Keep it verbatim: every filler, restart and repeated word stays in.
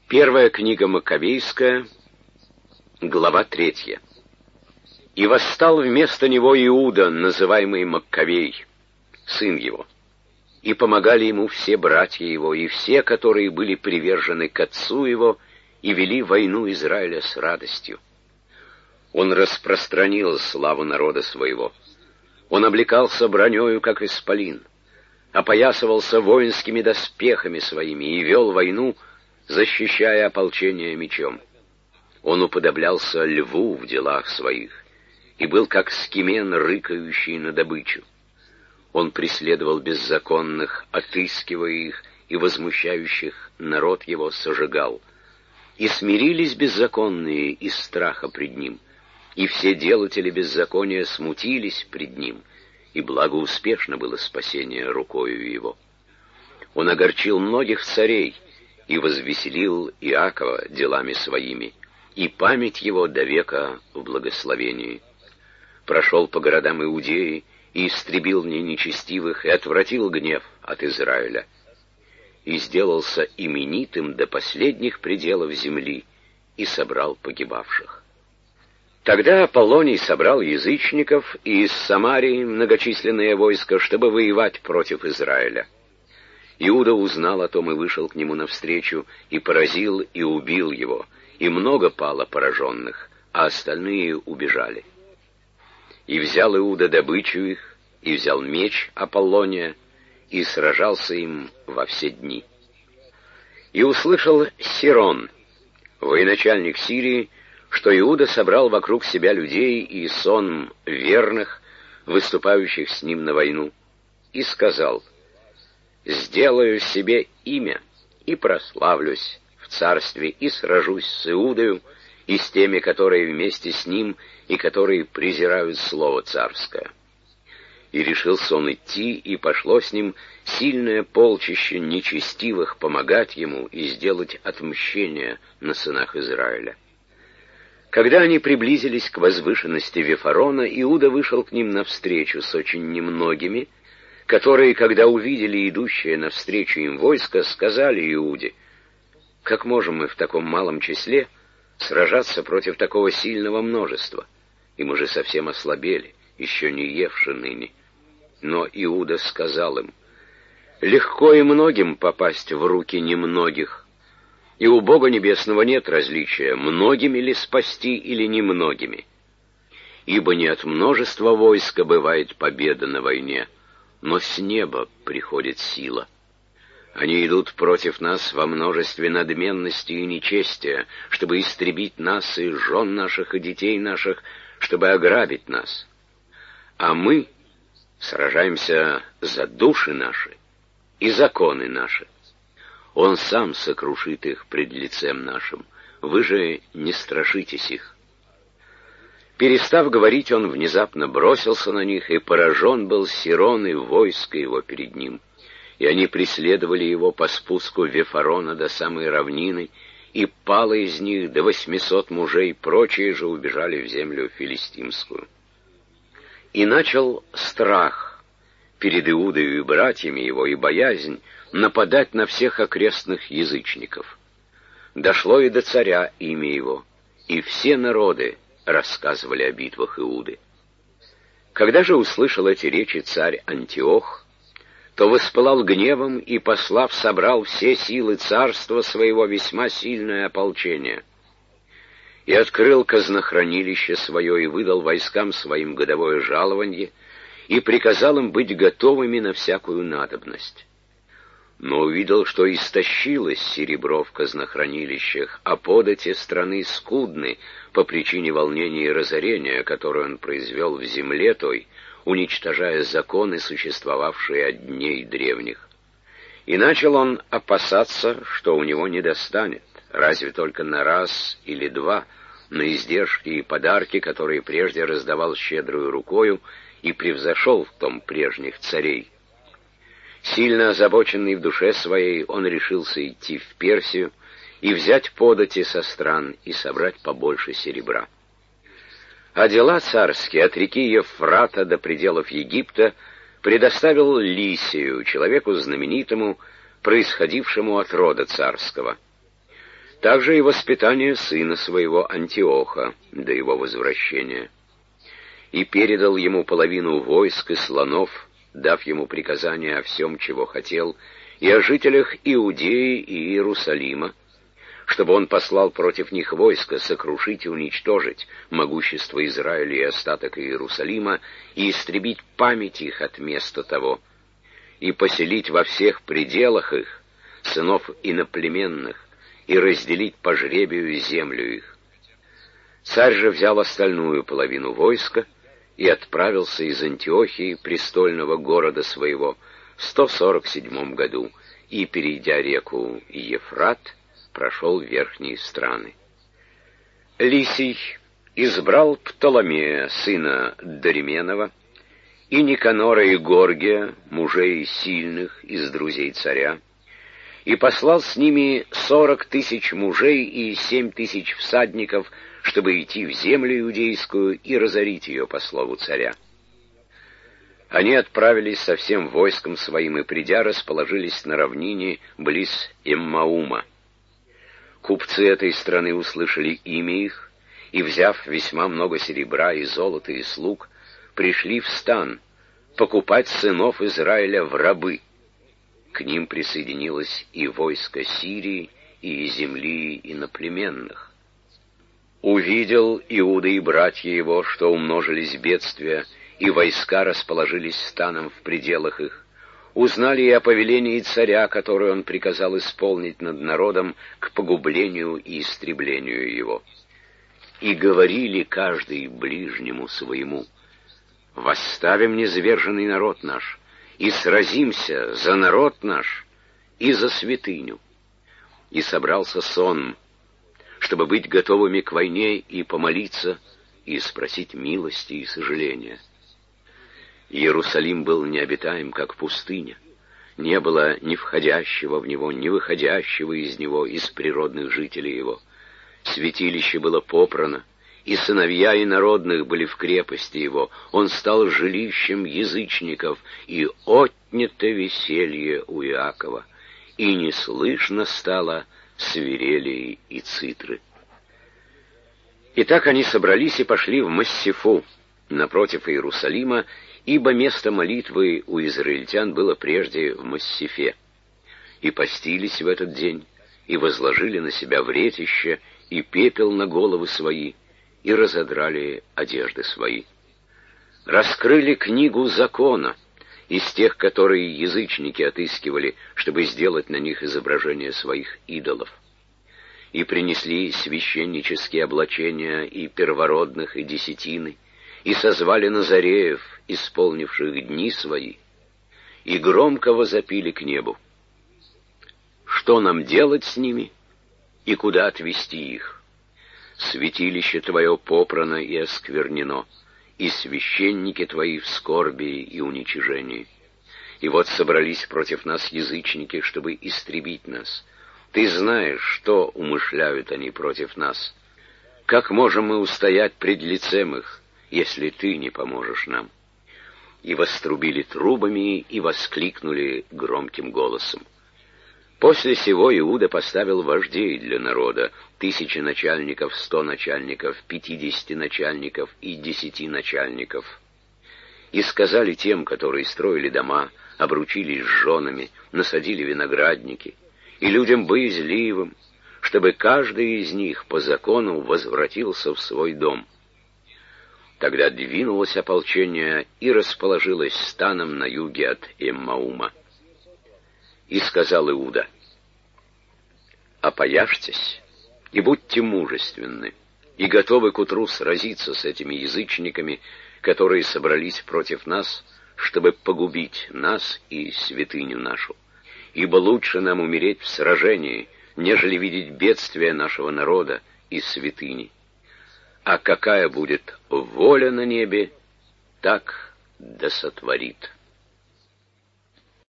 Первая книга Маккавейская, глава третья. «И восстал вместо него Иуда, называемый Маккавей, сын его. И помогали ему все братья его, и все, которые были привержены к отцу его, и вели войну Израиля с радостью. Он распространил славу народа своего. Он облекался бронею, как исполин, опоясывался воинскими доспехами своими и вел войну, защищая ополчение мечом. Он уподоблялся льву в делах своих и был как скимен, рыкающий на добычу. Он преследовал беззаконных, отыскивая их, и возмущающих народ его сожигал. И смирились беззаконные из страха пред ним, и все делатели беззакония смутились пред ним, и благоуспешно было спасение рукою его. Он огорчил многих царей, и возвеселил Иакова делами своими, и память его до века в благословении. Прошел по городам Иудеи, и истребил в ней нечестивых, и отвратил гнев от Израиля, и сделался именитым до последних пределов земли, и собрал погибавших. Тогда Аполлоний собрал язычников и из Самарии многочисленное войско, чтобы воевать против Израиля. Иуда узнал о том и вышел к нему навстречу, и поразил, и убил его, и много пало пораженных, а остальные убежали. И взял Иуда добычу их, и взял меч Аполлония, и сражался им во все дни. И услышал Сирон, военачальник Сирии, что Иуда собрал вокруг себя людей и сон верных, выступающих с ним на войну, и сказал: «Сделаю себе имя и прославлюсь в царстве, и сражусь с Иудою и с теми, которые вместе с ним и которые презирают слово царское». И решился он идти, и пошло с ним сильное полчище нечестивых помогать ему и сделать отмщение на сынах Израиля. Когда они приблизились к возвышенности Вифарона, Иуда вышел к ним навстречу с очень немногими, которые, когда увидели идущее навстречу им войско, сказали Иуде: «Как можем мы в таком малом числе сражаться против такого сильного множества? И мы же совсем ослабели, еще не евши ныне». Но Иуда сказал им: «Легко и многим попасть в руки немногих, и у Бога Небесного нет различия, многими ли спасти или немногими. Ибо не от множества войска бывает победа на войне, но с неба приходит сила. Они идут против нас во множестве надменности и нечестия, чтобы истребить нас и жен наших, и детей наших, чтобы ограбить нас. А мы сражаемся за души наши и законы наши. Он сам сокрушит их пред лицем нашим, вы же не страшитесь их». Перестав говорить, он внезапно бросился на них, и поражен был Сирон и войско его перед ним. И они преследовали его по спуску Вифарона до самой равнины, и пало из них до восьмисот мужей, прочие же убежали в землю филистимскую. И начал страх перед Иудою и братьями его, и боязнь нападать на всех окрестных язычников. Дошло и до царя имя его, и все народы рассказывали о битвах Иуды. Когда же услышал эти речи царь Антиох, то воспылал гневом и, послав, собрал все силы царства своего весьма сильное ополчение, и открыл казнохранилище свое, и выдал войскам своим годовое жалованье, и приказал им быть готовыми на всякую надобность. Но увидел, что истощилось серебро в казнохранилищах, а подати страны скудны по причине волнения и разорения, которое он произвел в земле той, уничтожая законы, существовавшие от дней древних. И начал он опасаться, что у него не достанет, разве только на раз или два, на издержки и подарки, которые прежде раздавал щедрую рукою, и превзошел в том прежних царей. Сильно озабоченный в душе своей, он решился идти в Персию и взять подати со стран и собрать побольше серебра. А дела царские от реки Евфрата до пределов Египта предоставил Лисию, человеку знаменитому, происходившему от рода царского. также и воспитание сына своего Антиоха до его возвращения. И передал ему половину войск и слонов, дав ему приказание о всем, чего хотел, и о жителях Иудеи и Иерусалима, чтобы он послал против них войско сокрушить и уничтожить могущество Израиля и остаток Иерусалима, и истребить память их от места того, и поселить во всех пределах их сынов иноплеменных, и разделить по жребию землю их. Царь же взял остальную половину войска и отправился из Антиохии, престольного города своего, в сто сорок седьмом году, и, перейдя реку Ефрат, прошел верхние страны. Лисий избрал Птоломея, сына Доременова, и Никанора и Горгия, мужей сильных из друзей царя, и послал с ними сорок тысяч мужей и семь тысяч всадников, чтобы идти в землю иудейскую и разорить ее по слову царя. Они отправились со всем войском своим и, придя, расположились на равнине близ Эммаума. Купцы этой страны услышали имя их, и, взяв весьма много серебра и золота и слуг, пришли в стан покупать сынов Израиля в рабы. К ним присоединилось и войско Сирии, и земли иноплеменных. Увидел Иуда и братья его, что умножились бедствия, и войска расположились станом в пределах их. Узнали и о повелении царя, которое он приказал исполнить над народом к погублению и истреблению его. И говорили каждый ближнему своему: «Восставим низверженный народ наш, и сразимся за народ наш и за святыню». И собрался сон, чтобы быть готовыми к войне и помолиться, и спросить милости и сожаления. Иерусалим был необитаем, как пустыня. Не было ни входящего в него, ни выходящего из него, из природных жителей его. Святилище было попрано, и сыновья инородных были в крепости его. Он стал жилищем язычников, и отнято веселье у Иакова, и не слышно стало свирели и цитры. Итак, они собрались и пошли в Массифу, напротив Иерусалима, ибо место молитвы у израильтян было прежде в Массифе. И постились в этот день, и возложили на себя вретище, и пепел на головы свои, и разодрали одежды свои. Раскрыли книгу закона, из тех, которые язычники отыскивали, чтобы сделать на них изображение своих идолов. И принесли священнические облачения и первородных, и десятины, и созвали назареев, исполнивших дни свои, и громко возопили к небу: «Что нам делать с ними, и куда отвести их? Святилище Твое попрано и осквернено, и священники Твои в скорби и уничижении. И вот собрались против нас язычники, чтобы истребить нас. Ты знаешь, что умышляют они против нас. Как можем мы устоять пред лицем их, если Ты не поможешь нам?» И вострубили трубами, и воскликнули громким голосом. После сего Иуда поставил вождей для народа: тысячи начальников, сто начальников, пятидесяти начальников и десяти начальников. И сказали тем, которые строили дома, обручились с женами, насадили виноградники, и людям боязливым, чтобы каждый из них по закону возвратился в свой дом. Тогда двинулось ополчение и расположилось станом на юге от Эммаума. И сказал Иуда: «Опояжьтесь и будьте мужественны, и готовы к утру сразиться с этими язычниками, которые собрались против нас, чтобы погубить нас и святыню нашу. Ибо лучше нам умереть в сражении, нежели видеть бедствие нашего народа и святыни. А какая будет воля на небе, так да сотворит».